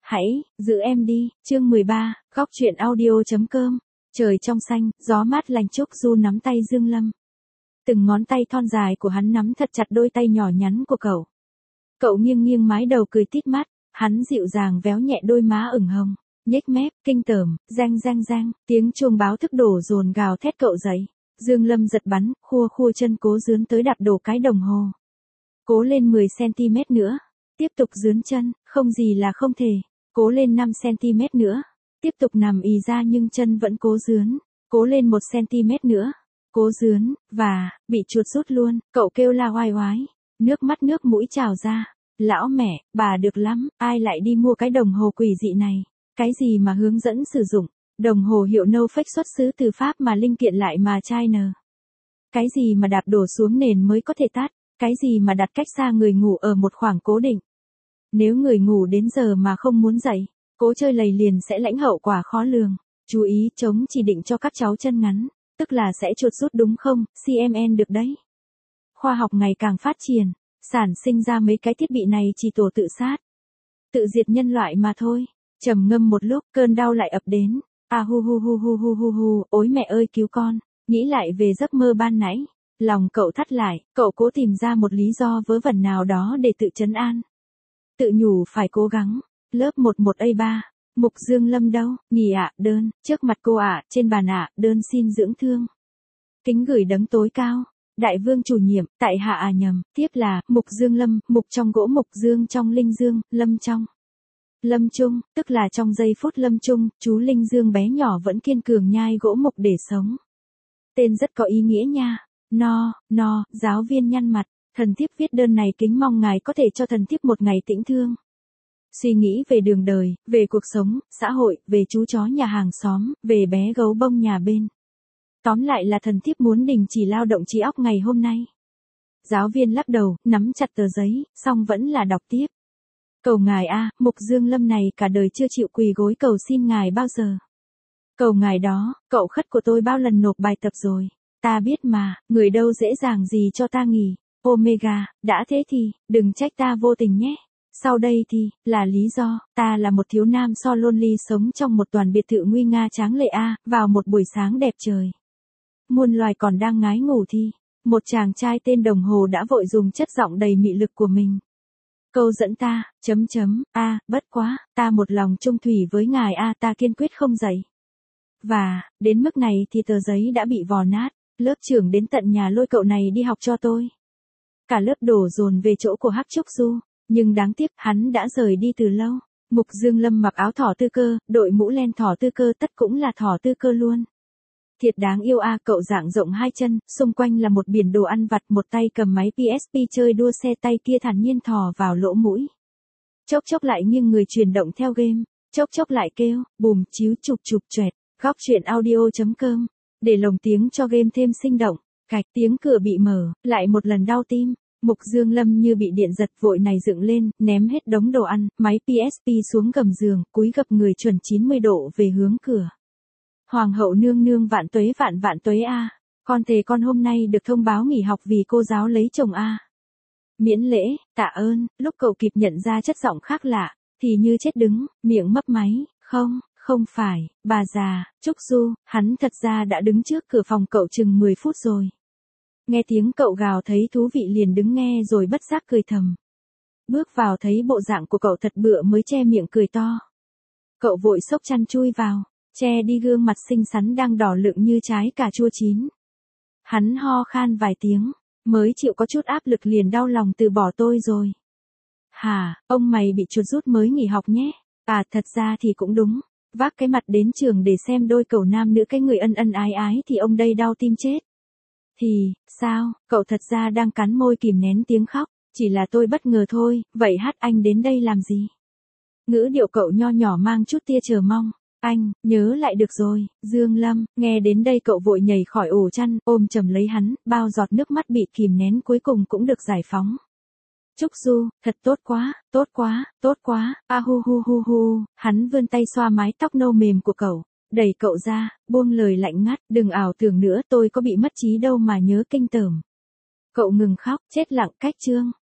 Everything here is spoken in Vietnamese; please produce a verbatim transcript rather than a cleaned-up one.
Hãy, giữ em đi, chương mười ba, góc truyện audio.com. Trời trong xanh, gió mát lành. Trúc Du nắm tay Dương Lâm. Từng ngón tay thon dài của hắn nắm thật chặt đôi tay nhỏ nhắn của cậu. Cậu nghiêng nghiêng mái đầu cười tít mắt, hắn dịu dàng véo nhẹ đôi má ửng hồng, nhếch mép, kinh tởm, rang rang rang, tiếng chuông báo thức đổ dồn gào thét cậu dậy. Dương Lâm giật bắn, khua khua chân cố dướn tới đạp đổ cái đồng hồ. Cố lên mười xăng-ti-mét nữa, tiếp tục dướn chân, không gì là không thể. Cố lên năm xăng-ti-mét nữa, tiếp tục nằm ì ra nhưng chân vẫn cố dướn, cố lên một xăng-ti-mét nữa, cố dướn, và, bị chuột rút luôn, cậu kêu la oai oái, nước mắt nước mũi trào ra. Lão mẹ, bà được lắm, ai lại đi mua cái đồng hồ quỷ dị này, cái gì mà hướng dẫn sử dụng, đồng hồ hiệu no fake xuất xứ từ Pháp mà linh kiện lại mà China. Cái gì mà đạp đổ xuống nền mới có thể tắt, cái gì mà đặt cách xa người ngủ ở một khoảng cố định. Nếu người ngủ đến giờ mà không muốn dậy, cố chơi lầy liền sẽ lãnh hậu quả khó lường. Chú ý chống chỉ định cho các cháu chân ngắn, tức là sẽ chuột rút đúng không, xê em en được đấy. Khoa học ngày càng phát triển, sản sinh ra mấy cái thiết bị này chỉ tổ tự sát. Tự diệt nhân loại mà thôi. Trầm ngâm một lúc, cơn đau lại ập đến. À hu hu hu hu hu hu hu, ôi mẹ ơi cứu con. Nghĩ lại về giấc mơ ban nãy, lòng cậu thắt lại, cậu cố tìm ra một lý do vớ vẩn nào đó để tự trấn an. Tự nhủ phải cố gắng. Lớp mười một A ba. Mục Dương Lâm đâu? Nghỉ ạ, đơn, trước mặt cô ạ, trên bàn ạ, đơn xin dưỡng thương. Kính gửi đấng tối cao. Đại vương chủ nhiệm, tại hạ à nhầm, tiếp là, mục Dương Lâm, mục trong gỗ mục Dương trong linh dương, lâm trong. Lâm chung, tức là trong giây phút lâm chung, chú linh dương bé nhỏ vẫn kiên cường nhai gỗ mục để sống. Tên rất có ý nghĩa nha. No, no, giáo viên nhăn mặt, thần thiếp viết đơn này kính mong ngài có thể cho thần thiếp một ngày tĩnh thương. Suy nghĩ về đường đời, về cuộc sống, xã hội, về chú chó nhà hàng xóm, về bé gấu bông nhà bên. Tóm lại là thần thiếp muốn đình chỉ lao động trí óc ngày hôm nay. Giáo viên lắc đầu, nắm chặt tờ giấy, xong vẫn là đọc tiếp. Cầu ngài a, mục Dương Lâm này cả đời chưa chịu quỳ gối cầu xin ngài bao giờ. Cầu ngài đó, cậu khất của tôi bao lần nộp bài tập rồi. Ta biết mà, người đâu dễ dàng gì cho ta nghỉ. Omega, đã thế thì, đừng trách ta vô tình nhé. Sau đây thì, là lý do, ta là một thiếu nam so lonely sống trong một toàn biệt thự nguy nga tráng lệ a, vào một buổi sáng đẹp trời. Muôn loài còn đang ngái ngủ thì, một chàng trai tên Đồng Hồ đã vội dùng chất giọng đầy mị lực của mình. Câu dẫn ta, chấm chấm, a, bất quá, ta một lòng chung thủy với ngài a, ta kiên quyết không dậy. Và, đến mức này thì tờ giấy đã bị vò nát, lớp trưởng đến tận nhà lôi cậu này đi học cho tôi. Cả lớp đổ dồn về chỗ của Hắc Trúc Du, nhưng đáng tiếc hắn đã rời đi từ lâu. Mục Dương Lâm mặc áo thỏ tư cơ, đội mũ len thỏ tư cơ, tất cũng là thỏ tư cơ luôn. Thiệt đáng yêu a, cậu dạng rộng hai chân, xung quanh là một biển đồ ăn vặt, một tay cầm máy pê ét pê chơi đua xe, tay kia thản nhiên thò vào lỗ mũi. Chốc chốc lại nghiêng người chuyển động theo game, chốc chốc lại kêu, bùm chíu chụp chụp choẹt. Góc truyện audio.com, để lồng tiếng cho game thêm sinh động. Cạch, tiếng cửa bị mở, lại một lần đau tim. Mục Dương Lâm như bị điện giật vội này dựng lên, ném hết đống đồ ăn, máy pê ét pê xuống gầm giường, cúi gập người chuẩn chín mươi độ về hướng cửa. Hoàng hậu nương nương vạn tuế vạn vạn tuế a, con thề con hôm nay được thông báo nghỉ học vì cô giáo lấy chồng a. Miễn lễ, tạ ơn. Lúc cậu kịp nhận ra chất giọng khác lạ, thì như chết đứng, miệng mấp máy, không, không phải, bà già, Trúc Du, hắn thật ra đã đứng trước cửa phòng cậu chừng mười phút rồi. Nghe tiếng cậu gào thấy thú vị liền đứng nghe rồi bất giác cười thầm. Bước vào thấy bộ dạng của cậu thật bựa mới che miệng cười to. Cậu vội xốc chăn chui vào, che đi gương mặt xinh xắn đang đỏ lựng như trái cà chua chín. Hắn ho khan vài tiếng, mới chịu có chút áp lực liền đau lòng từ bỏ tôi rồi. Hả, ông mày bị chuột rút mới nghỉ học nhé. À thật ra thì cũng đúng, vác cái mặt đến trường để xem đôi cậu nam nữ cái người ân ân ái ái thì ông đây đau tim chết. Thì, sao, cậu thật ra đang cắn môi kìm nén tiếng khóc, chỉ là tôi bất ngờ thôi, vậy hát anh đến đây làm gì? Ngữ điệu cậu nho nhỏ mang chút tia chờ mong. Anh, nhớ lại được rồi, Dương Lâm, nghe đến đây cậu vội nhảy khỏi ổ chăn, ôm chầm lấy hắn, bao giọt nước mắt bị kìm nén cuối cùng cũng được giải phóng. Trúc Du, thật tốt quá, tốt quá, tốt quá, a hu hu hu hu, hắn vươn tay xoa mái tóc nâu mềm của cậu, đẩy cậu ra, buông lời lạnh ngắt, đừng ảo tưởng nữa tôi có bị mất trí đâu mà nhớ kinh tởm. Cậu ngừng khóc, chết lặng cách chương.